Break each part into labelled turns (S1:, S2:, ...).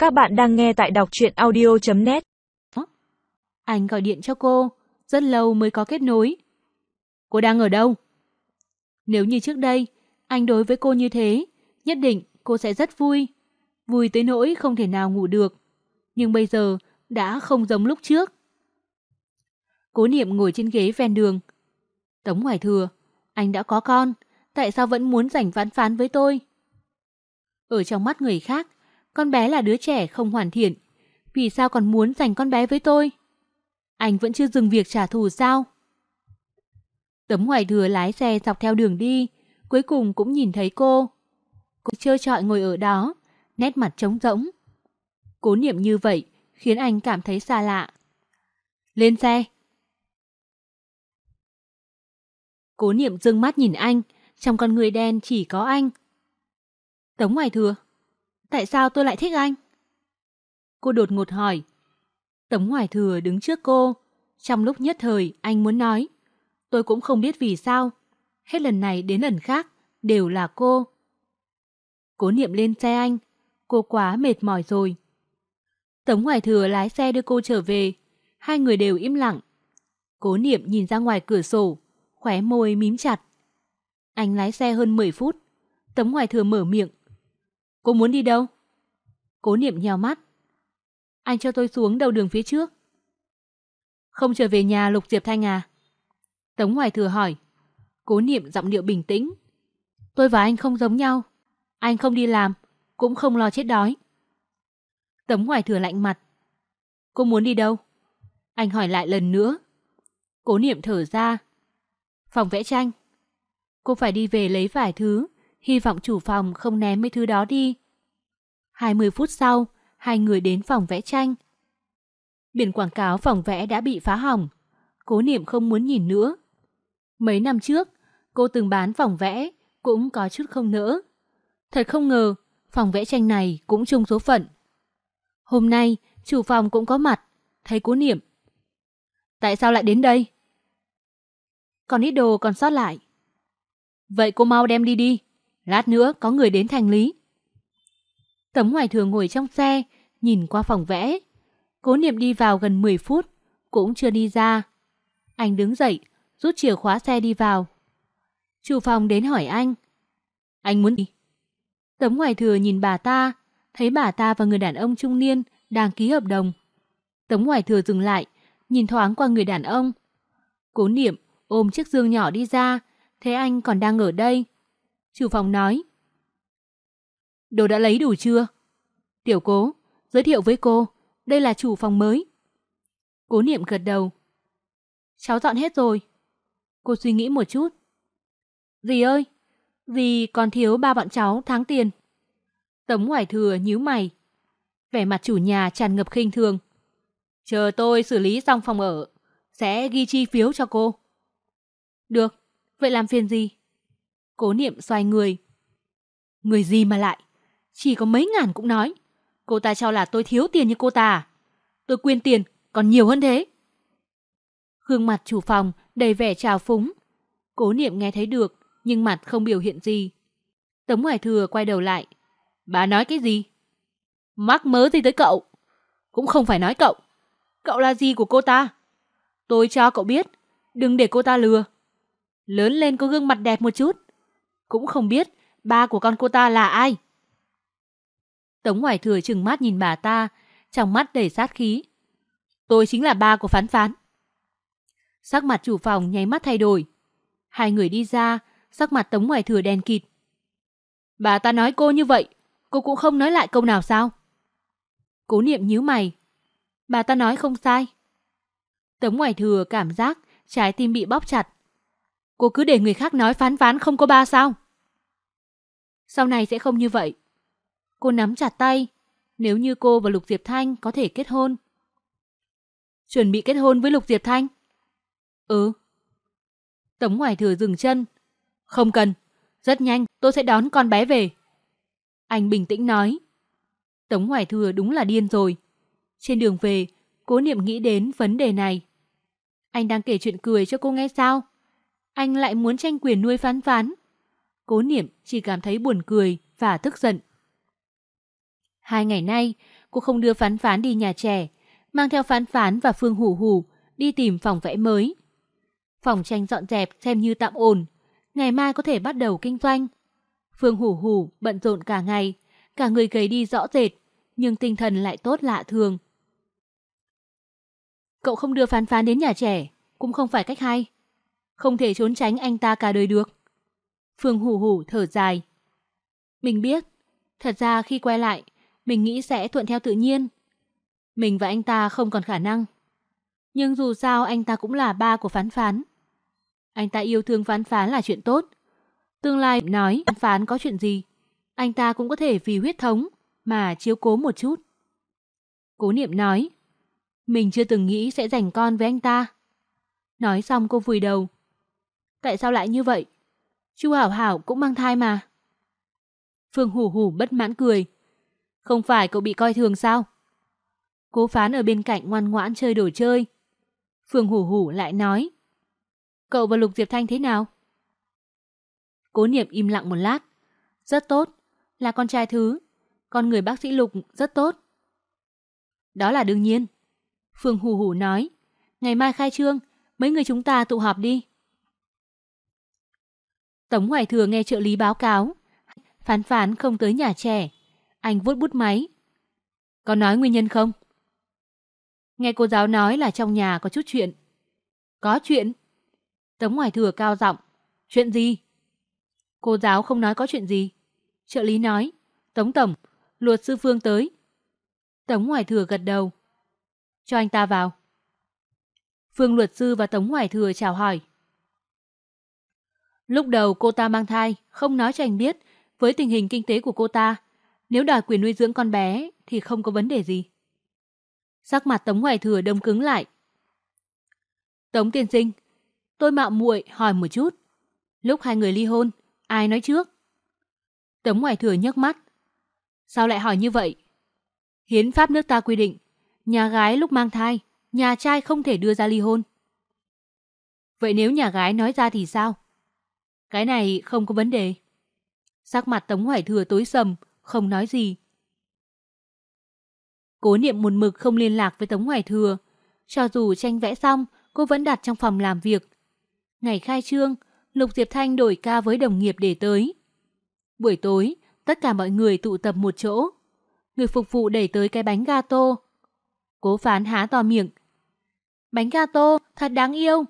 S1: Các bạn đang nghe tại đọc truyện audio.net.
S2: Anh gọi điện cho cô, rất lâu mới có kết nối. Cô đang ở đâu? Nếu như trước đây, anh đối với cô như thế, nhất định cô sẽ rất vui. Vui tới nỗi không thể nào ngủ được. Nhưng bây giờ đã không giống lúc trước. Cố Niệm ngồi trên ghế ven đường. Tống Hoài Thừa, anh đã có con, tại sao vẫn muốn giành vãn phán với tôi? Ở trong mắt người khác, con bé là đứa trẻ không hoàn thiện. Vì sao còn muốn giành con bé với tôi? Anh vẫn chưa dừng việc trả thù sao? Tống Hoài Thừa lái xe dọc theo đường đi, cuối cùng cũng nhìn thấy cô. Cô trơ trọi ngồi ở đó, nét mặt trống rỗng. Cố Niệm như vậy khiến anh cảm thấy xa lạ. Lên xe. Cố Niệm dương mắt nhìn anh, trong con người đen chỉ có anh. Tống Hoài Thừa, tại sao tôi lại thích anh? Cô đột ngột hỏi. Tống Hoài Thừa đứng trước cô. Trong lúc nhất thời anh muốn nói, tôi cũng không biết vì sao. Hết lần này đến lần khác đều là cô. Cố Niệm lên xe anh. Cô quá mệt mỏi rồi. Tống Hoài Thừa lái xe đưa cô trở về. Hai người đều im lặng. Cố Niệm nhìn ra ngoài cửa sổ, khóe môi mím chặt. Anh lái xe hơn 10 phút. Tống Hoài Thừa mở miệng. Cô muốn đi đâu? Cố Niệm nheo mắt. Anh cho tôi xuống đầu đường phía trước. Không trở về nhà Lục Diệp Thanh à? Tống Hoài Thừa hỏi. Cố Niệm giọng điệu bình tĩnh. Tôi và anh không giống nhau. Anh không đi làm, cũng không lo chết đói. Tống Hoài Thừa lạnh mặt. Cô muốn đi đâu? Anh hỏi lại lần nữa. Cố Niệm thở ra. Phòng vẽ tranh. Cô phải đi về lấy vài thứ, hy vọng chủ phòng không ném mấy thứ đó đi. 20 phút sau, hai người đến phòng vẽ tranh. Biển quảng cáo phòng vẽ đã bị phá hỏng. Cố Niệm không muốn nhìn nữa. Mấy năm trước, cô từng bán phòng vẽ, cũng có chút không nỡ. Thật không ngờ, phòng vẽ tranh này cũng chung số phận. Hôm nay, chủ phòng cũng có mặt, thấy Cố Niệm. Tại sao lại đến đây? Còn ít đồ còn sót lại. Vậy cô mau đem đi đi, lát nữa có người đến thành lý. Tống Hoài Thừa ngồi trong xe, nhìn qua phòng vẽ. Cố Niệm đi vào gần 10 phút, cũng chưa đi ra. Anh đứng dậy, rút chìa khóa xe đi vào. Chủ phòng đến hỏi anh. Anh muốn đi? Tống Hoài Thừa nhìn bà ta, thấy bà ta và người đàn ông trung niên đang ký hợp đồng. Tống Hoài Thừa dừng lại, nhìn thoáng qua người đàn ông. Cố Niệm ôm chiếc dương nhỏ đi ra, thấy anh còn đang ở đây. Chủ phòng nói. Đồ đã lấy đủ chưa? Tiểu Cố, giới thiệu với cô, đây là chủ phòng mới. Cố Niệm gật đầu. Cháu dọn hết rồi. Cô suy nghĩ một chút. Dì ơi, dì còn thiếu ba bọn cháu tháng tiền. Tống Hoài Thừa nhíu mày. Vẻ mặt chủ nhà tràn ngập khinh thường. Chờ tôi xử lý xong phòng ở, sẽ ghi chi phiếu cho cô. Được, vậy làm phiền gì? Cố Niệm xoay người. Người gì mà lại? Chỉ có mấy ngàn cũng nói. Cô ta cho là tôi thiếu tiền như cô ta à? Tôi quyên tiền còn nhiều hơn thế. Gương mặt chủ phòng đầy vẻ trào phúng. Cố Niệm nghe thấy được, nhưng mặt không biểu hiện gì. Tống Hoài Thừa quay đầu lại. Bà nói cái gì? Mắc mớ gì tới cậu? Cũng không phải nói cậu. Cậu là gì của cô ta? Tôi cho cậu biết, đừng để cô ta lừa. Lớn lên có gương mặt đẹp một chút. Cũng không biết ba của con cô ta là ai. Tống Hoài Thừa trừng mắt nhìn bà ta, trong mắt đầy sát khí. Tôi chính là ba của Phán Phán. Sắc mặt chủ phòng nháy mắt thay đổi. Hai người đi ra, sắc mặt Tống Hoài Thừa đen kịt. Bà ta nói cô như vậy, cô cũng không nói lại câu nào sao? Cố Niệm nhíu mày. Bà ta nói không sai. Tống Hoài Thừa cảm giác trái tim bị bóp chặt. Cô cứ để người khác nói Phán Phán không có ba sao? Sau này sẽ không như vậy. Cô nắm chặt tay. Nếu như cô và Lục Diệp Thanh có thể kết hôn. Chuẩn bị kết hôn với Lục Diệp Thanh? Ừ. Tống Hoài Thừa dừng chân. Không cần. Rất nhanh tôi sẽ đón con bé về. Anh bình tĩnh nói. Tống Hoài Thừa đúng là điên rồi. Trên đường về, Cố Niệm nghĩ đến vấn đề này. Anh đang kể chuyện cười cho cô nghe sao? Anh lại muốn tranh quyền nuôi Phán Phán. Cố Niệm chỉ cảm thấy buồn cười và tức giận. 2 ngày nay, cô không đưa Phán Phán đi nhà trẻ, mang theo Phán Phán và Phương Hủ Hủ đi tìm phòng vẽ mới. Phòng tranh dọn dẹp xem như tạm ổn, ngày mai có thể bắt đầu kinh doanh. Phương Hủ Hủ bận rộn cả ngày, cả người gầy đi rõ rệt, nhưng tinh thần lại tốt lạ thường. Cậu không đưa Phán Phán đến nhà trẻ, cũng không phải cách hay. Không thể trốn tránh anh ta cả đời được. Phương Hủ Hủ thở dài. Mình biết, thật ra khi quay lại, mình nghĩ sẽ thuận theo tự nhiên. Mình và anh ta không còn khả năng. Nhưng dù sao anh ta cũng là ba của Phán Phán. Anh ta yêu thương Phán Phán là chuyện tốt. Tương lai nói Phán Phán có chuyện gì, anh ta cũng có thể vì huyết thống mà chiếu cố một chút. Cố Niệm nói, mình chưa từng nghĩ sẽ giành con với anh ta. Nói xong cô vùi đầu. Tại sao lại như vậy? Chu Hảo Hảo cũng mang thai mà. Phương Hủ Hủ bất mãn cười. Không phải cậu bị coi thường sao? Cố Phán ở bên cạnh ngoan ngoãn chơi đồ chơi. Phương Hủ Hủ lại nói, cậu và Lục Diệp Thanh thế nào? Cố Niệm im lặng một lát. Rất tốt, là con trai thứ. Con người bác sĩ Lục rất tốt. Đó là đương nhiên. Phương Hủ Hủ nói, ngày mai khai trương, mấy người chúng ta tụ họp đi. Tống Hoài Thừa nghe trợ lý báo cáo, Phán Phán không tới nhà trẻ. Anh vuốt bút máy. Có nói nguyên nhân không? Nghe cô giáo nói là trong nhà có chút chuyện. Có chuyện? Tống Hoài Thừa cao giọng. Chuyện gì? Cô giáo không nói có chuyện gì. Trợ lý nói, Tống Tổng, luật sư Phương tới. Tống Hoài Thừa gật đầu. Cho anh ta vào. Phương luật sư và Tống Hoài Thừa chào hỏi. Lúc đầu cô ta mang thai, không nói cho anh biết. Với tình hình kinh tế của cô ta, nếu đòi quyền nuôi dưỡng con bé thì không có vấn đề gì. Sắc mặt Tống Hoài Thừa đông cứng lại. Tống tiên sinh, tôi mạo muội hỏi một chút. Lúc hai người ly hôn, ai nói trước? Tống Hoài Thừa nhấc mắt. Sao lại hỏi như vậy? Hiến pháp nước ta quy định, nhà gái lúc mang thai, nhà trai không thể đưa ra ly hôn. Vậy nếu nhà gái nói ra thì sao? Cái này không có vấn đề. Sắc mặt Tống Hoài Thừa tối sầm, không nói gì. Cố Niệm một mực không liên lạc với Tống Hoài Thừa. Cho dù tranh vẽ xong, cô vẫn đặt trong phòng làm việc. Ngày khai trương, Lục Diệp Thanh đổi ca với đồng nghiệp để tới. Buổi tối, tất cả mọi người tụ tập một chỗ. Người phục vụ đẩy tới cái bánh gato. Cố Phán há to miệng. Bánh gato, thật đáng yêu.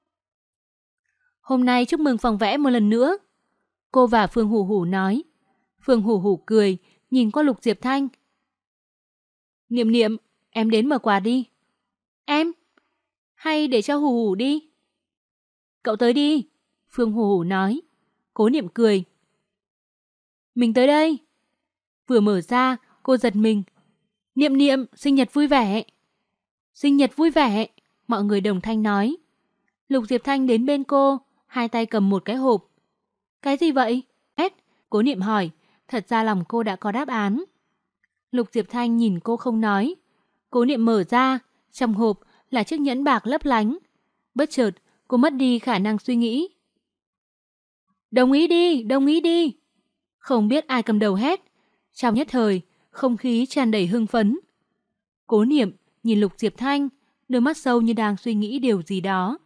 S2: Hôm nay chúc mừng phòng vẽ một lần nữa. Cô và Phương Hủ Hủ nói. Phương Hủ Hủ cười, nhìn qua Lục Diệp Thanh. Niệm Niệm, em đến mở quà đi. Em? Hay để cho Hủ Hủ đi? Cậu tới đi, Phương Hủ Hủ nói. Cố Niệm cười. Mình tới đây. Vừa mở ra, cô giật mình. Niệm Niệm, sinh nhật vui vẻ. Sinh nhật vui vẻ, mọi người đồng thanh nói. Lục Diệp Thanh đến bên cô, hai tay cầm một cái hộp. Cái gì vậy? Cố Niệm hỏi, thật ra lòng cô đã có đáp án. Lục Diệp Thanh nhìn cô không nói. Cố Niệm mở ra, trong hộp là chiếc nhẫn bạc lấp lánh. Bất chợt, cô mất đi khả năng suy nghĩ. Đồng ý đi, đồng ý đi. Không biết ai cầm đầu hét. Trong nhất thời, không khí tràn đầy hưng phấn. Cố Niệm nhìn Lục Diệp Thanh, đôi mắt sâu như đang suy nghĩ điều gì đó.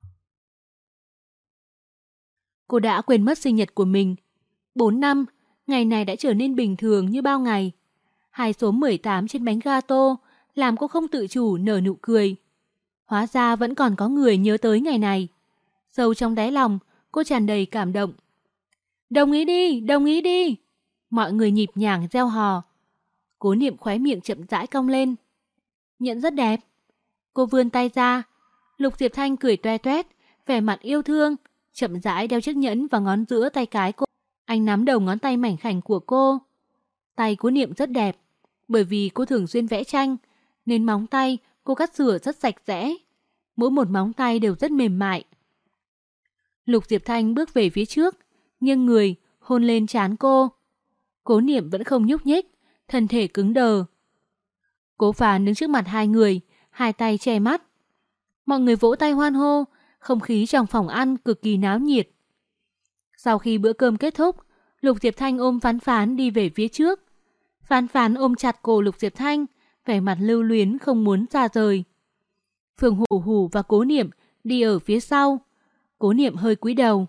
S2: Cô đã quên mất sinh nhật của mình. 4 năm, ngày này đã trở nên bình thường như bao ngày. Hai số 18 trên bánh gato làm cô không tự chủ nở nụ cười. Hóa ra vẫn còn có người nhớ tới ngày này. Sâu trong đáy lòng, cô tràn đầy cảm động. Đồng ý đi, đồng ý đi. Mọi người nhịp nhàng reo hò. Cố Niệm khóe miệng chậm rãi cong lên. Nhẫn rất đẹp. Cô vươn tay ra. Lục Diệp Thanh cười toe toét, vẻ mặt yêu thương, chậm rãi đeo chiếc nhẫn vào ngón giữa tay cái cô. Anh nắm đầu ngón tay mảnh khảnh của cô. Tay Cố Niệm rất đẹp, bởi vì cô thường xuyên vẽ tranh, nên móng tay cô cắt rửa rất sạch sẽ. Mỗi một móng tay đều rất mềm mại. Lục Diệp Thanh bước về phía trước, nghiêng người, hôn lên trán cô. Cố Niệm vẫn không nhúc nhích, thân thể cứng đờ. Cố Phán đứng trước mặt hai người, hai tay che mắt. Mọi người vỗ tay hoan hô, không khí trong phòng ăn cực kỳ náo nhiệt. Sau khi bữa cơm kết thúc, Lục Diệp Thanh ôm Phán Phán đi về phía trước. Phán Phán ôm chặt cổ Lục Diệp Thanh, vẻ mặt lưu luyến không muốn ra rời. Phương Hủ Hủ và Cố Niệm đi ở phía sau. Cố Niệm hơi cúi đầu.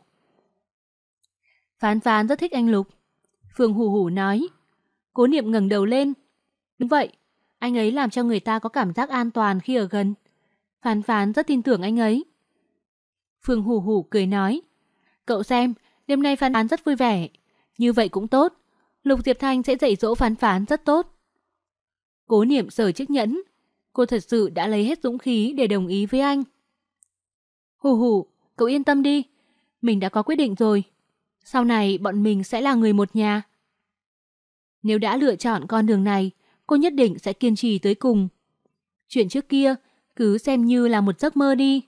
S2: Phán Phán rất thích anh Lục. Phương Hủ Hủ nói. Cố Niệm ngẩng đầu lên. Đúng vậy, anh ấy làm cho người ta có cảm giác an toàn khi ở gần. Phán Phán rất tin tưởng anh ấy. Phương Hủ Hủ cười nói. Cậu xem, đêm nay Phán Phán rất vui vẻ. Như vậy cũng tốt. Lục Diệp Thanh sẽ dạy dỗ Phán Phán rất tốt. Cố Niệm sờ chiếc nhẫn. Cô thật sự đã lấy hết dũng khí để đồng ý với anh. Hủ Hủ, cậu yên tâm đi. Mình đã có quyết định rồi. Sau này bọn mình sẽ là người một nhà. Nếu đã lựa chọn con đường này, cô nhất định sẽ kiên trì tới cùng. Chuyện trước kia cứ xem như là một giấc mơ đi.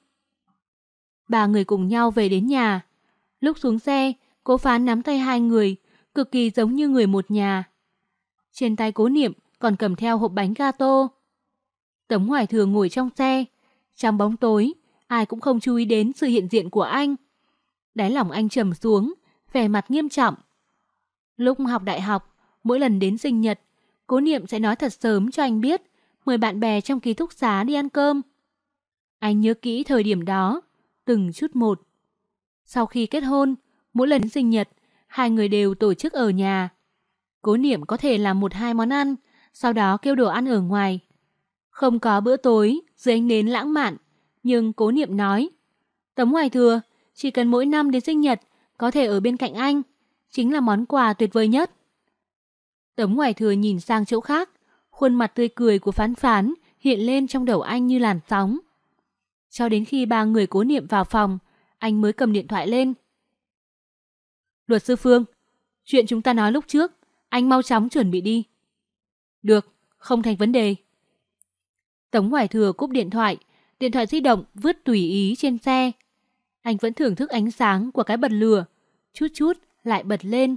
S2: Ba người cùng nhau về đến nhà. Lúc xuống xe, Cố Phán nắm tay hai người, cực kỳ giống như người một nhà. Trên tay Cố Niệm còn cầm theo hộp bánh gato. Tống Hoài Thừa ngồi trong xe. Trong bóng tối, ai cũng không chú ý đến sự hiện diện của anh. Đáy lòng anh trầm xuống, vẻ mặt nghiêm trọng. Lúc học đại học, mỗi lần đến sinh nhật, Cố Niệm sẽ nói thật sớm cho anh biết, mời bạn bè trong ký túc xá đi ăn cơm. Anh nhớ kỹ thời điểm đó, từng chút một. Sau khi kết hôn, mỗi lần sinh nhật, hai người đều tổ chức ở nhà. Cố Niệm có thể làm 1-2 món ăn, sau đó kêu đồ ăn ở ngoài. Không có bữa tối, dưới ánh nến lãng mạn, nhưng Cố Niệm nói, Tống Hoài Thừa, chỉ cần mỗi năm đến sinh nhật, có thể ở bên cạnh anh, chính là món quà tuyệt vời nhất. Tống Hoài Thừa nhìn sang chỗ khác, khuôn mặt tươi cười của Phán Phán hiện lên trong đầu anh như làn sóng. Cho đến khi ba người Cố Niệm vào phòng, anh mới cầm điện thoại lên. Luật sư Phương, chuyện chúng ta nói lúc trước, anh mau chóng chuẩn bị đi. Được, không thành vấn đề. Tống Hoài Thừa cúp điện thoại di động vứt tùy ý trên xe. Anh vẫn thưởng thức ánh sáng của cái bật lửa, chút chút lại bật lên.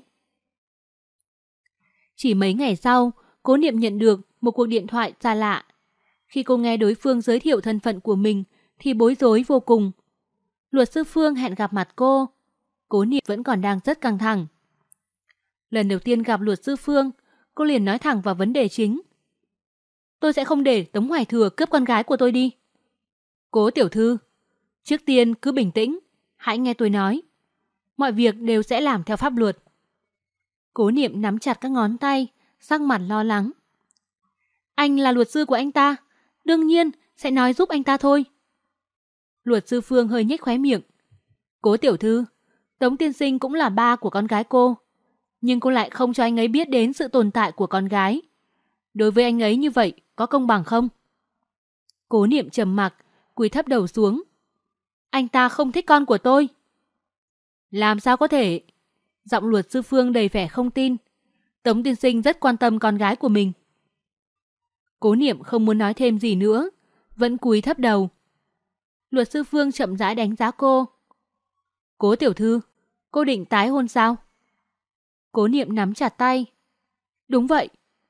S2: Chỉ mấy ngày sau, Cố Niệm nhận được một cuộc điện thoại xa lạ. Khi cô nghe đối phương giới thiệu thân phận của mình thì bối rối vô cùng. Luật sư Phương hẹn gặp mặt cô. Cố Niệm vẫn còn đang rất căng thẳng. Lần đầu tiên gặp luật sư Phương, cô liền nói thẳng vào vấn đề chính. Tôi sẽ không để Tống Hoài Thừa cướp con gái của tôi đi. Cố tiểu thư, trước tiên cứ bình tĩnh, hãy nghe tôi nói. Mọi việc đều sẽ làm theo pháp luật. Cố Niệm nắm chặt các ngón tay, sắc mặt lo lắng. Anh là luật sư của anh ta, đương nhiên sẽ nói giúp anh ta thôi. Luật sư Phương hơi nhếch khóe miệng. Cố tiểu thư, Tống tiên sinh cũng là ba của con gái cô, nhưng cô lại không cho anh ấy biết đến sự tồn tại của con gái. Đối với anh ấy như vậy, có công bằng không? Cố Niệm trầm mặc, cúi thấp đầu xuống. Anh ta không thích con của tôi. Làm sao có thể? Giọng luật sư Phương đầy vẻ không tin. Tống tiên sinh rất quan tâm con gái của mình. Cố Niệm không muốn nói thêm gì nữa, vẫn cúi thấp đầu. Luật sư Phương chậm rãi đánh giá cô. Cố tiểu thư, cô định tái hôn sao? Cố Niệm nắm chặt tay. Đúng vậy.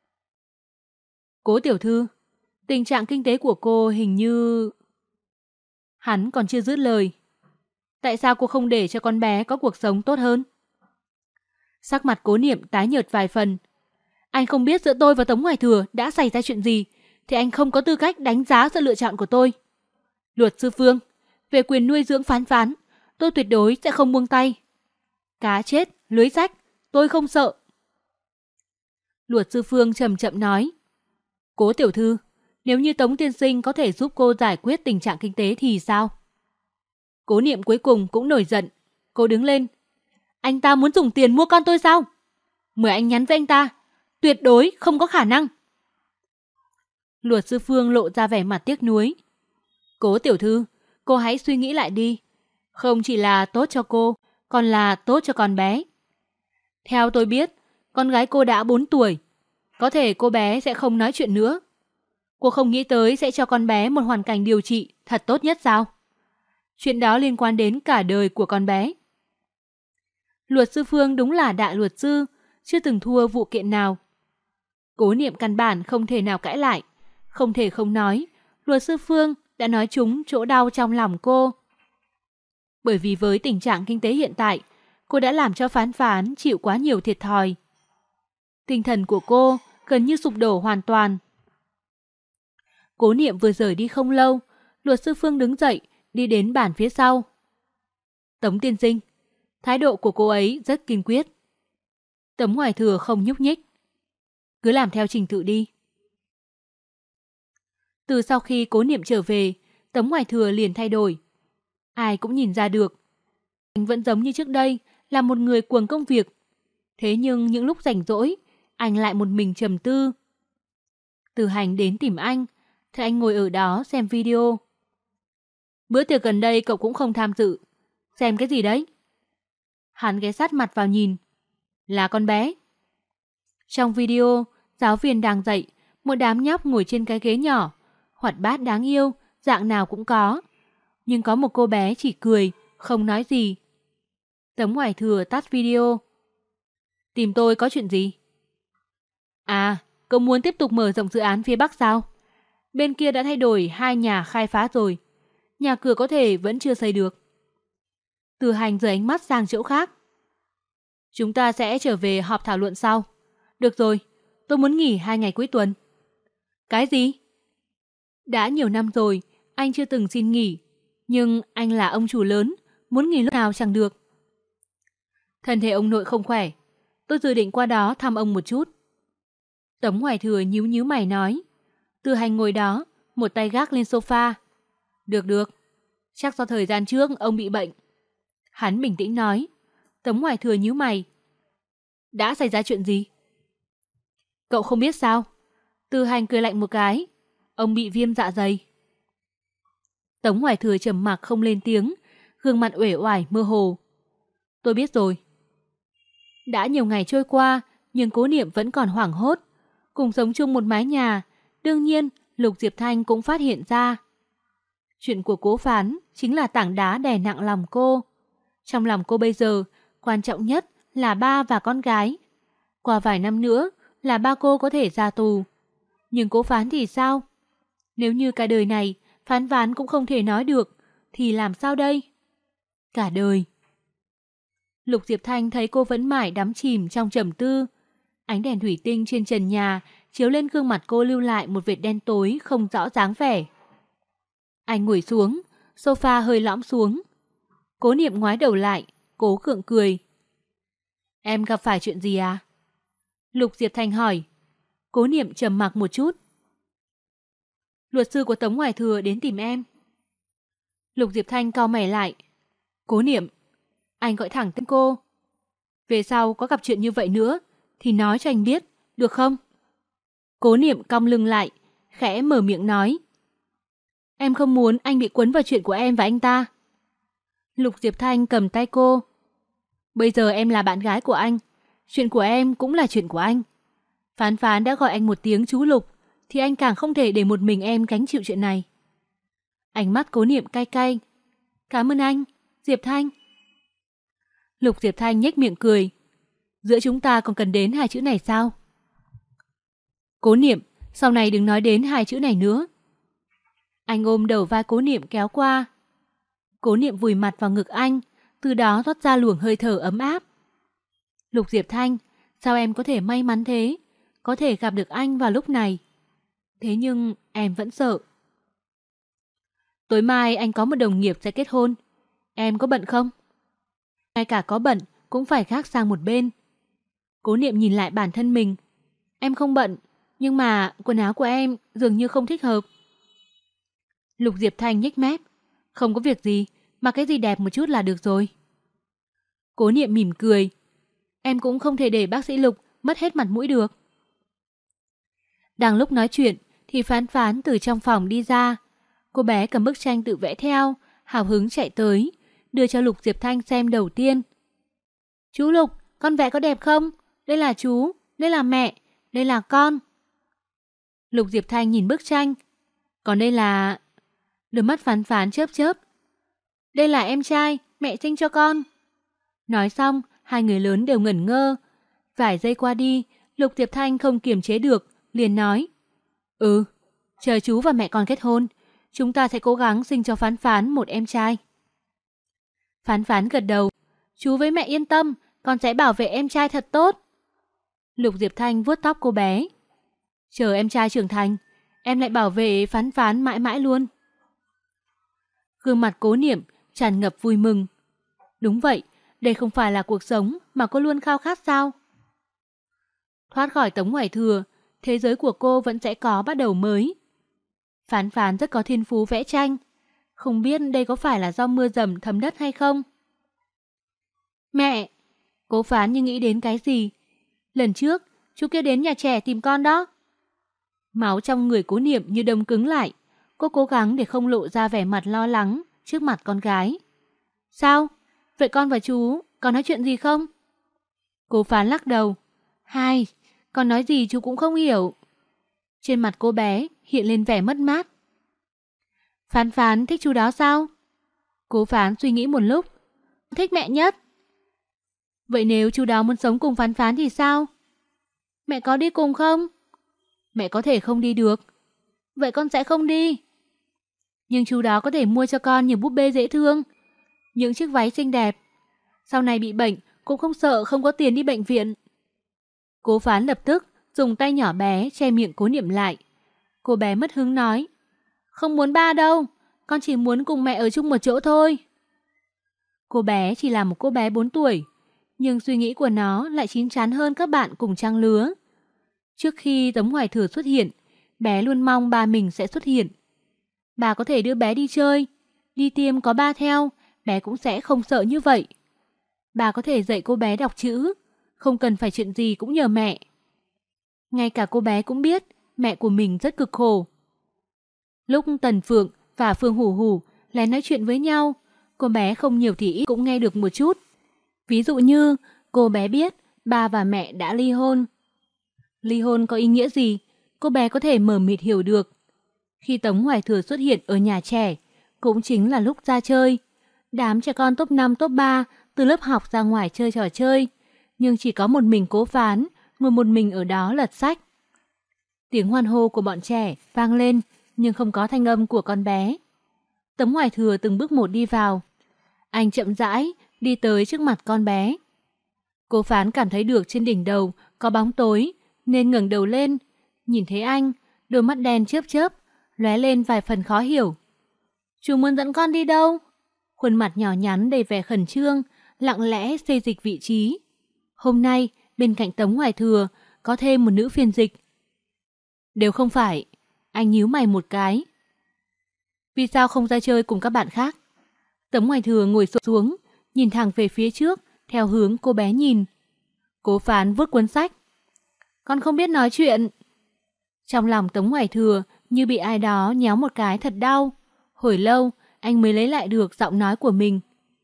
S2: Cố tiểu thư, tình trạng kinh tế của cô hình như... Hắn còn chưa dứt lời. Tại sao cô không để cho con bé có cuộc sống tốt hơn? Sắc mặt Cố Niệm tái nhợt vài phần. Anh không biết giữa tôi và Tống Hoài Thừa đã xảy ra chuyện gì, thì anh không có tư cách đánh giá sự lựa chọn của tôi. Luật sư Phương, về quyền nuôi dưỡng Phán Phán, tôi tuyệt đối sẽ không buông tay. Cá chết, lưới rách, tôi không sợ. Luật sư Phương chậm chậm nói. Cố tiểu thư, nếu như Tống tiên sinh có thể giúp cô giải quyết tình trạng kinh tế thì sao? Cố Niệm cuối cùng cũng nổi giận. Cô đứng lên. Anh ta muốn dùng tiền mua con tôi sao? Mời anh nhắn với anh ta. Tuyệt đối không có khả năng. Luật sư Phương lộ ra vẻ mặt tiếc nuối. Cố tiểu thư, cô hãy suy nghĩ lại đi. Không chỉ là tốt cho cô, còn là tốt cho con bé. Theo tôi biết, con gái cô đã 4 tuổi. Có thể cô bé sẽ không nói chuyện nữa. Cô không nghĩ tới sẽ cho con bé một hoàn cảnh điều trị thật tốt nhất sao? Chuyện đó liên quan đến cả đời của con bé. Luật sư Phương đúng là đại luật sư, chưa từng thua vụ kiện nào. Cố Niệm căn bản không thể nào cãi lại. Không thể không nói, luật sư Phương đã nói trúng chỗ đau trong lòng cô. Bởi vì với tình trạng kinh tế hiện tại, cô đã làm cho Phán Phán chịu quá nhiều thiệt thòi. Tinh thần của cô gần như sụp đổ hoàn toàn. Cố Niệm vừa rời đi không lâu, luật sư Phương đứng dậy, đi đến bàn phía sau. Tống tiên sinh, thái độ của cô ấy rất kiên quyết. Tống Hoài Thừa không nhúc nhích. Cứ làm theo trình tự đi. Từ sau khi Cố Niệm trở về, Tống Hoài Thừa liền thay đổi. Ai cũng nhìn ra được. Anh vẫn giống như trước đây, là một người cuồng công việc. Thế nhưng những lúc rảnh rỗi, anh lại một mình trầm tư. Từ Hành đến tìm anh, thấy anh ngồi ở đó xem video. Bữa tiệc gần đây cậu cũng không tham dự. Xem cái gì đấy? Hắn ghé sát mặt vào nhìn. Là con bé. Trong video, giáo viên đang dạy, một đám nhóc ngồi trên cái ghế nhỏ, hoạt bát đáng yêu, dạng nào cũng có. Nhưng có một cô bé chỉ cười, không nói gì. Tống Hoài Thừa tắt video. Tìm tôi có chuyện gì? À, cậu muốn tiếp tục mở rộng dự án phía Bắc sao? Bên kia đã thay đổi 2 nhà khai phá rồi. Nhà cửa có thể vẫn chưa xây được. Từ Hành rời ánh mắt sang chỗ khác. Chúng ta sẽ trở về họp thảo luận sau. Được rồi, tôi muốn nghỉ 2 ngày cuối tuần. Cái gì? Đã nhiều năm rồi, anh chưa từng xin nghỉ. Nhưng anh là ông chủ lớn, muốn nghỉ lúc nào chẳng được. Thân thể ông nội không khỏe. Tôi dự định qua đó thăm ông một chút. Tống Hoài Thừa nhíu nhíu mày nói. Từ Hành ngồi đó, một tay gác lên sofa. Được. Chắc do thời gian trước ông bị bệnh. Hắn bình tĩnh nói. Tống Hoài Thừa nhíu mày. Đã xảy ra chuyện gì? Cậu không biết sao? Từ Hành cười lạnh một cái. Ông bị viêm dạ dày. Tống Hoài Thừa trầm mặc không lên tiếng, gương mặt uể oải mơ hồ. Tôi biết rồi. Đã nhiều ngày trôi qua, nhưng Cố Niệm vẫn còn hoảng hốt. Cùng sống chung một mái nhà, đương nhiên Lục Diệp Thanh cũng phát hiện ra. Chuyện của Cố Phán chính là tảng đá đè nặng lòng cô. Trong lòng cô bây giờ, quan trọng nhất là ba và con gái. Qua vài năm nữa là ba cô có thể ra tù. Nhưng Cố Phán thì sao? Nếu như cả đời này Phán Ván cũng không thể nói được, thì làm sao đây? Cả đời. Lục Diệp Thanh thấy cô vẫn mãi đắm chìm trong trầm tư. Ánh đèn thủy tinh trên trần nhà chiếu lên gương mặt cô lưu lại một vệt đen tối không rõ dáng vẻ. Anh ngồi xuống, sofa hơi lõm xuống. Cố Niệm ngoái đầu lại, cố gượng cười. Em gặp phải chuyện gì à? Lục Diệp Thanh hỏi. Cố Niệm trầm mặc một chút. Luật sư của Tống Hoài Thừa đến tìm em. Lục Diệp Thanh cau mày lại. Cố Niệm, anh gọi thẳng tên cô. Về sau có gặp chuyện như vậy nữa thì nói cho anh biết, được không? Cố Niệm cong lưng lại, khẽ mở miệng nói. Em không muốn anh bị cuốn vào chuyện của em và anh ta. Lục Diệp Thanh cầm tay cô. Bây giờ em là bạn gái của anh, chuyện của em cũng là chuyện của anh. Phán Phán đã gọi anh một tiếng chú Lục, thì anh càng không thể để một mình em gánh chịu chuyện này. Ánh mắt Cố Niệm cay cay. Cảm ơn anh, Diệp Thanh. Lục Diệp Thanh nhếch miệng cười. Giữa chúng ta còn cần đến 2 chữ này sao? Cố Niệm, sau này đừng nói đến 2 chữ này nữa. Anh ôm đầu vai Cố Niệm kéo qua. Cố Niệm vùi mặt vào ngực anh, từ đó thoát ra luồng hơi thở ấm áp. Lục Diệp Thanh, sao em có thể may mắn thế? Có thể gặp được anh vào lúc này. Thế nhưng em vẫn sợ. Tối mai anh có một đồng nghiệp sẽ kết hôn. Em có bận không? Ngay cả có bận cũng phải gác sang một bên. Cố Niệm nhìn lại bản thân mình. Em không bận, nhưng mà quần áo của em dường như không thích hợp. Lục Diệp Thanh nhếch mép. Không có việc gì, mặc cái gì đẹp một chút là được rồi. Cố Niệm mỉm cười. Em cũng không thể để bác sĩ Lục mất hết mặt mũi được. Đang lúc nói chuyện thì Phán Phán từ trong phòng đi ra. Cô bé cầm bức tranh tự vẽ theo, hào hứng chạy tới, đưa cho Lục Diệp Thanh xem đầu tiên. Chú Lục, con vẽ có đẹp không? Đây là chú, đây là mẹ, đây là con. Lục Diệp Thanh nhìn bức tranh. Còn đây là... Đôi mắt Phán Phán chớp chớp. Đây là em trai, mẹ sinh cho con. Nói xong, hai người lớn đều ngẩn ngơ. Vài giây qua đi, Lục Diệp Thanh không kiềm chế được, liền nói. Chờ chú và mẹ con kết hôn, chúng ta sẽ cố gắng sinh cho Phán Phán một em trai. Phán Phán gật đầu. Chú với mẹ yên tâm, con sẽ bảo vệ em trai thật tốt. Lục Diệp Thanh vuốt tóc cô bé. Chờ em trai trưởng thành, em lại bảo vệ Phán Phán mãi mãi luôn. Gương mặt Cố Niệm tràn ngập vui mừng. Đúng vậy, đây không phải là cuộc sống mà cô luôn khao khát sao? Thoát khỏi Tống Hoài Thừa, thế giới của cô vẫn sẽ có bắt đầu mới. Phán Phán rất có thiên phú vẽ tranh. Không biết đây có phải là do mưa dầm thấm đất hay không? Mẹ! Cố Phán như nghĩ đến cái gì. Lần trước, chú kia đến nhà trẻ tìm con đó. Máu trong người Cố Niệm như đông cứng lại. Cô cố gắng để không lộ ra vẻ mặt lo lắng trước mặt con gái. Sao? Vậy con và chú có nói chuyện gì không? Cố Phán lắc đầu. Hai, con nói gì chú cũng không hiểu. Trên mặt cô bé hiện lên vẻ mất mát. Phán Phán thích chú đó sao? Cố Phán suy nghĩ một lúc. Thích mẹ nhất. Vậy nếu chú đó muốn sống cùng Phán Phán thì sao? Mẹ có đi cùng không? Mẹ có thể không đi được. Vậy con sẽ không đi. Nhưng chú đó có thể mua cho con nhiều búp bê dễ thương, những chiếc váy xinh đẹp. Sau này bị bệnh cũng không sợ không có tiền đi bệnh viện. Cố Phán lập tức dùng tay nhỏ bé che miệng Cố Niệm lại. Cô bé mất hứng nói. Không muốn ba đâu, con chỉ muốn cùng mẹ ở chung một chỗ thôi. Cô bé chỉ là một cô bé 4 tuổi, nhưng suy nghĩ của nó lại chín chắn hơn các bạn cùng trang lứa. Trước khi Tống Hoài Thừa xuất hiện, bé luôn mong ba mình sẽ xuất hiện. Bà có thể đưa bé đi chơi, đi tiêm có ba theo, bé cũng sẽ không sợ như vậy. Bà có thể dạy cô bé đọc chữ, không cần phải chuyện gì cũng nhờ mẹ. Ngay cả cô bé cũng biết mẹ của mình rất cực khổ. Lúc Tần Phượng và Phương Hủ Hủ lén nói chuyện với nhau, cô bé không nhiều thì ít cũng nghe được một chút. Ví dụ như cô bé biết ba và mẹ đã ly hôn. Ly hôn có ý nghĩa gì? Cô bé có thể mờ mịt hiểu được. Khi Tống Hoài Thừa xuất hiện ở nhà trẻ, cũng chính là lúc ra chơi. Đám trẻ con top 5, top 3 từ lớp học ra ngoài chơi trò chơi, nhưng chỉ có một mình Cố Phán ngồi một mình ở đó lật sách. Tiếng hoan hô của bọn trẻ vang lên, nhưng không có thanh âm của con bé. Tống Hoài Thừa từng bước một đi vào. Anh chậm rãi đi tới trước mặt con bé. Cố Phán cảm thấy được trên đỉnh đầu có bóng tối, nên ngẩng đầu lên, nhìn thấy anh, đôi mắt đen chớp chớp, lóe lên vài phần khó hiểu. Chú muốn dẫn con đi đâu? Khuôn mặt nhỏ nhắn đầy vẻ khẩn trương, lặng lẽ xê dịch vị trí. Hôm nay, bên cạnh Tống Hoài Thừa có thêm một nữ phiên dịch. Đều không phải. Anh nhíu mày một cái. Vì sao không ra chơi cùng các bạn khác? Tống Hoài Thừa ngồi xuống, nhìn thẳng về phía trước, theo hướng cô bé nhìn. Cố Phán vuốt cuốn sách. Con không biết nói chuyện. Trong lòng Tống Hoài Thừa như bị ai đó nhéo một cái thật đau. Hồi lâu, anh mới lấy lại được giọng nói của mình.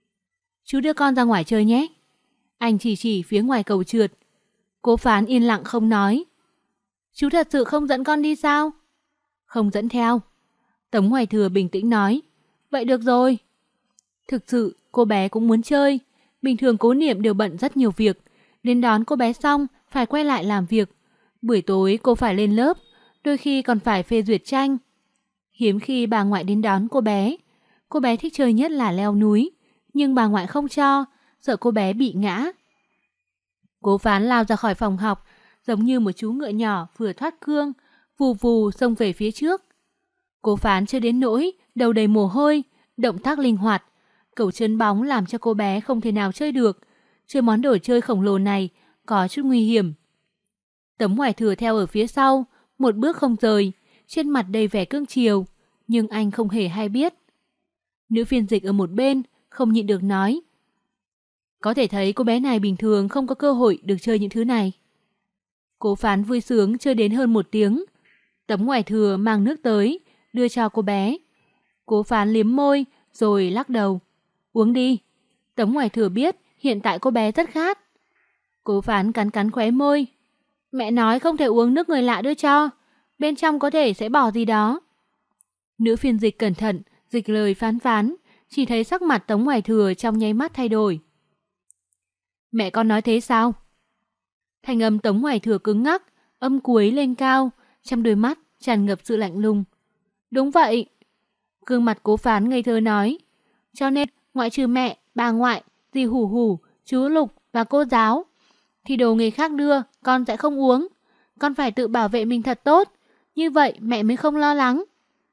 S2: Chú đưa con ra ngoài chơi nhé. Anh chỉ phía ngoài cầu trượt. Cố Phán yên lặng không nói. Chú thật sự không dẫn con đi sao? Không dẫn theo. Tống Hoài Thừa bình tĩnh nói. Vậy được rồi. Thực sự, cô bé cũng muốn chơi. Bình thường Cố Niệm đều bận rất nhiều việc. Đến đón cô bé xong, phải quay lại làm việc. Buổi tối cô phải lên lớp, đôi khi còn phải phê duyệt tranh. Hiếm khi bà ngoại đến đón cô bé. Cô bé thích chơi nhất là leo núi, nhưng bà ngoại không cho, sợ cô bé bị ngã. Cố Phán lao ra khỏi phòng học, giống như một chú ngựa nhỏ vừa thoát cương, vù vù xông về phía trước. Cố Phán chưa đến nỗi đầu đầy mồ hôi, động tác linh hoạt. Cầu chân bóng làm cho cô bé không thể nào chơi được. Chơi món đồ chơi khổng lồ này có chút nguy hiểm. Tống Hoài Thừa theo ở phía sau, một bước không rời, trên mặt đầy vẻ cương chiều, nhưng anh không hề hay biết. Nữ phiên dịch ở một bên không nhịn được nói. Có thể thấy cô bé này bình thường không có cơ hội được chơi những thứ này. Cố Phán vui sướng chơi đến hơn 1 tiếng. Tống Hoài Thừa mang nước tới, đưa cho cô bé. Cố Phán liếm môi, rồi lắc đầu. Uống đi. Tống Hoài Thừa biết hiện tại cô bé rất khát. Cố Phán cắn cắn khóe môi. Mẹ nói không thể uống nước người lạ đưa cho. Bên trong có thể sẽ bỏ gì đó. Nữ phiên dịch cẩn thận, dịch lời Phán, chỉ thấy sắc mặt Tống Hoài Thừa trong nháy mắt thay đổi. Mẹ con nói thế sao? Thanh âm Tống Hoài Thừa cứng ngắc, âm cuối lên cao, trong đôi mắt tràn ngập sự lạnh lùng. Đúng vậy. Gương mặt Cố Phán ngây thơ nói. Cho nên, ngoại trừ mẹ, bà ngoại, dì Hủ Hủ, chú Lục và cô giáo, thì đồ người khác đưa, con sẽ không uống. con phải tự bảo vệ mình thật tốt, như vậy mẹ mới không lo lắng.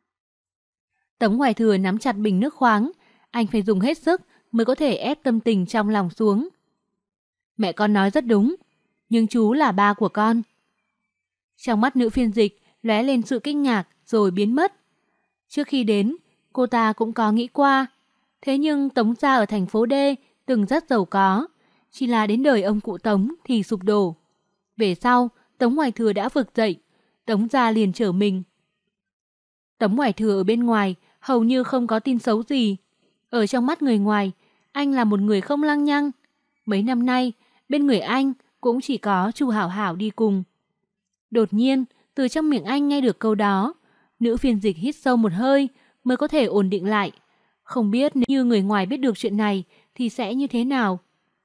S2: Tống Hoài Thừa nắm chặt bình nước khoáng, anh phải dùng hết sức mới có thể ép tâm tình trong lòng xuống. Mẹ con nói rất đúng, nhưng chú là ba của con. Trong mắt nữ phiên dịch lóe lên sự kinh ngạc rồi biến mất. Trước khi đến, cô ta cũng có nghĩ qua. Thế nhưng Tống gia ở thành phố D từng rất giàu có, chỉ là đến đời ông cụ Tống thì sụp đổ. Về sau, Tống Hoài Thừa đã vực dậy, Tống gia liền trở mình. Tống Hoài Thừa ở bên ngoài hầu như không có tin xấu gì. Ở trong mắt người ngoài, anh là một người không lăng nhăng. Mấy năm nay, bên người anh cũng chỉ có Chu Hảo Hảo đi cùng. Đột nhiên, từ trong miệng anh nghe được câu đó, nữ phiên dịch hít sâu một hơi mới có thể ổn định lại. Không biết nếu như người ngoài biết được chuyện này thì sẽ như thế nào.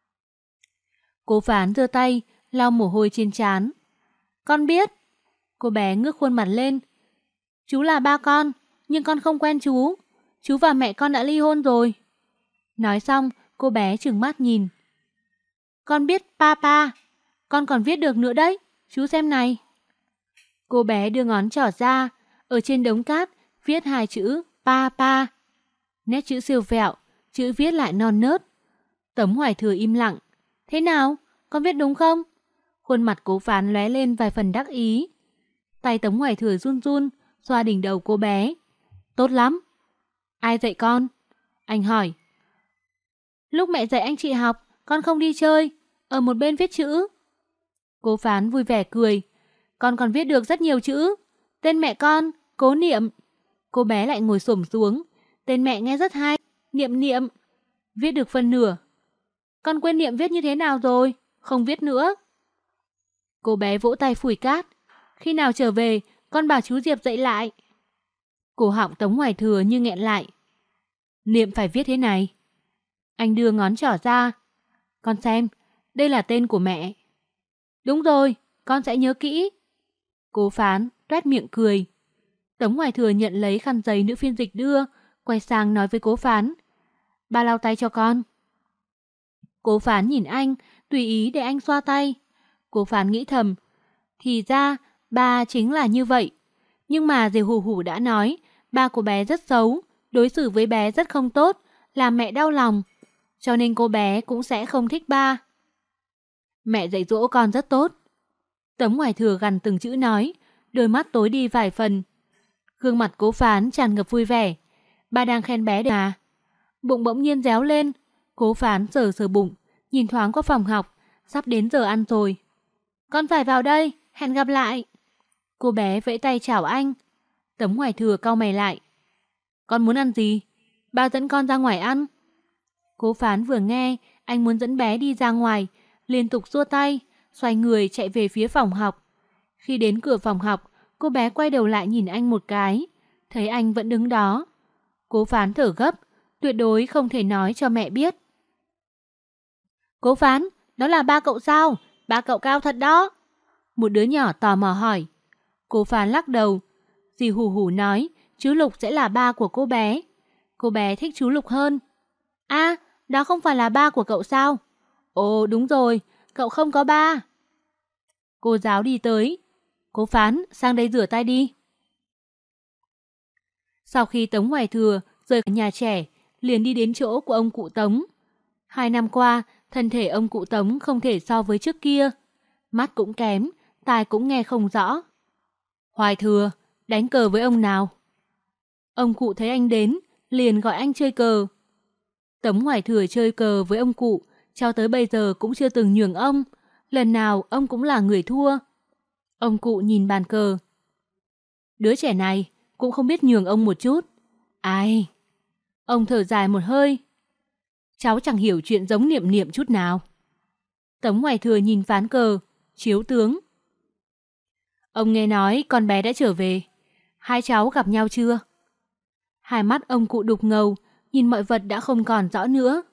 S2: Cố Phán giơ tay, lau mồ hôi trên trán. Con biết. Cô bé ngước khuôn mặt lên. Chú là ba con, nhưng con không quen chú. Chú và mẹ con đã ly hôn rồi. Nói xong, cô bé trừng mắt nhìn. Con biết papa, con còn viết được nữa đấy, chú xem này. Cô bé đưa ngón trỏ ra, ở trên đống cát viết hai chữ papa. Nét chữ siêu vẹo, chữ viết lại non nớt. Tống Hoài Thừa im lặng. Thế nào, con viết đúng không? Khuôn mặt Cố Phán lóe lên vài phần đắc ý. Tay Tống Hoài Thừa run run, xoa đỉnh đầu cô bé. Tốt lắm. Ai dạy con? Anh hỏi. Lúc mẹ dạy anh chị học, con không đi chơi, ở một bên viết chữ. Cố Phán vui vẻ cười. Con còn viết được rất nhiều chữ. Tên mẹ con, Cố Niệm. Cô bé lại ngồi xổm xuống. Tên mẹ nghe rất hay, Niệm Niệm. Viết được phân nửa. Con quên Niệm viết như thế nào rồi, không viết nữa. Cô bé vỗ tay phủi cát. Khi nào trở về, con bảo chú Diệp dạy lại. Cổ họng Tống Hoài Thừa như nghẹn lại. Niệm phải viết thế này. Anh đưa ngón trỏ ra. Con xem, đây là tên của mẹ. Đúng rồi, con sẽ nhớ kỹ. Cố Phán toét miệng cười. Tống Hoài Thừa nhận lấy khăn giấy nữ phiên dịch đưa, quay sang nói với Cố Phán. Ba lau tay cho con. Cố Phán nhìn anh, tùy ý để anh xoa tay. Cố Phán nghĩ thầm. Thì ra, ba chính là như vậy. Nhưng mà dì Hủ Hủ đã nói, ba của bé rất xấu, đối xử với bé rất không tốt, làm mẹ đau lòng. Cho nên cô bé cũng sẽ không thích ba. Mẹ dạy dỗ con rất tốt. Tống Hoài Thừa gằn từng chữ nói, đôi mắt tối đi vài phần. Gương mặt Cố Phán tràn ngập vui vẻ. Ba đang khen bé đấy à? Bụng bỗng nhiên réo lên. Cố Phán sờ sờ bụng, nhìn thoáng qua phòng học, sắp đến giờ ăn rồi. Con phải vào đây, hẹn gặp lại. Cô bé vẫy tay chào anh. Tống Hoài Thừa cau mày lại. Con muốn ăn gì? Ba dẫn con ra ngoài ăn. Cố Phán vừa nghe anh muốn dẫn bé đi ra ngoài, liên tục xua tay, xoay người chạy về phía phòng học. Khi đến cửa phòng học, cô bé quay đầu lại nhìn anh một cái, thấy anh vẫn đứng đó. Cố Phán thở gấp, tuyệt đối không thể nói cho mẹ biết. Cố Phán, đó là ba cậu sao? Ba cậu cao thật đó. Một đứa nhỏ tò mò hỏi. Cố Phán lắc đầu. Dì Hủ Hủ nói chú Lục sẽ là ba của cô bé. Cô bé thích chú Lục hơn. À, đó không phải là ba của cậu sao? Ồ đúng rồi, cậu không có ba. Cô giáo đi tới. Cố Phán, sang đây rửa tay đi. Sau khi Tống Hoài Thừa rời khỏi nhà trẻ, liền đi đến chỗ của ông cụ Tống. 2 năm qua, thân thể ông cụ Tống không thể so với trước kia. Mắt cũng kém, tai cũng nghe không rõ. Hoài Thừa, đánh cờ với ông nào? Ông cụ thấy anh đến, liền gọi anh chơi cờ. Tống Hoài Thừa chơi cờ với ông cụ, cho tới bây giờ cũng chưa từng nhường ông. Lần nào ông cũng là người thua. Ông cụ nhìn bàn cờ. Đứa trẻ này cũng không biết nhường ông một chút. Ai? Ông thở dài một hơi. Cháu chẳng hiểu chuyện giống Niệm Niệm chút nào. Tống Hoài Thừa nhìn ván cờ, chiếu tướng. Ông nghe nói con bé đã trở về. Hai cháu gặp nhau chưa? Hai mắt ông cụ đục ngầu, nhìn mọi vật đã không còn rõ nữa.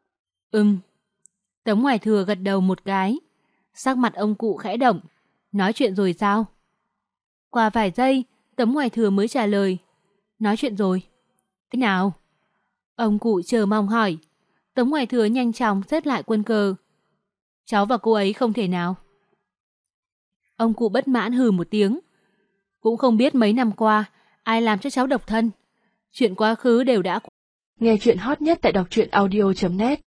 S2: Tống Hoài Thừa gật đầu một cái. Sắc mặt ông cụ khẽ động. Nói chuyện rồi sao? Qua vài giây, Tống Hoài Thừa mới trả lời. Nói chuyện rồi. Thế nào? Ông cụ chờ mong hỏi. Tống Hoài Thừa nhanh chóng xếp lại quân cờ. Cháu và cô ấy không thể nào. Ông cụ bất mãn hừ một tiếng. Cũng không biết mấy năm qua, ai làm cho cháu độc thân. Chuyện quá khứ đều đã.
S1: Nghe chuyện hot nhất tại đọc truyện audio.net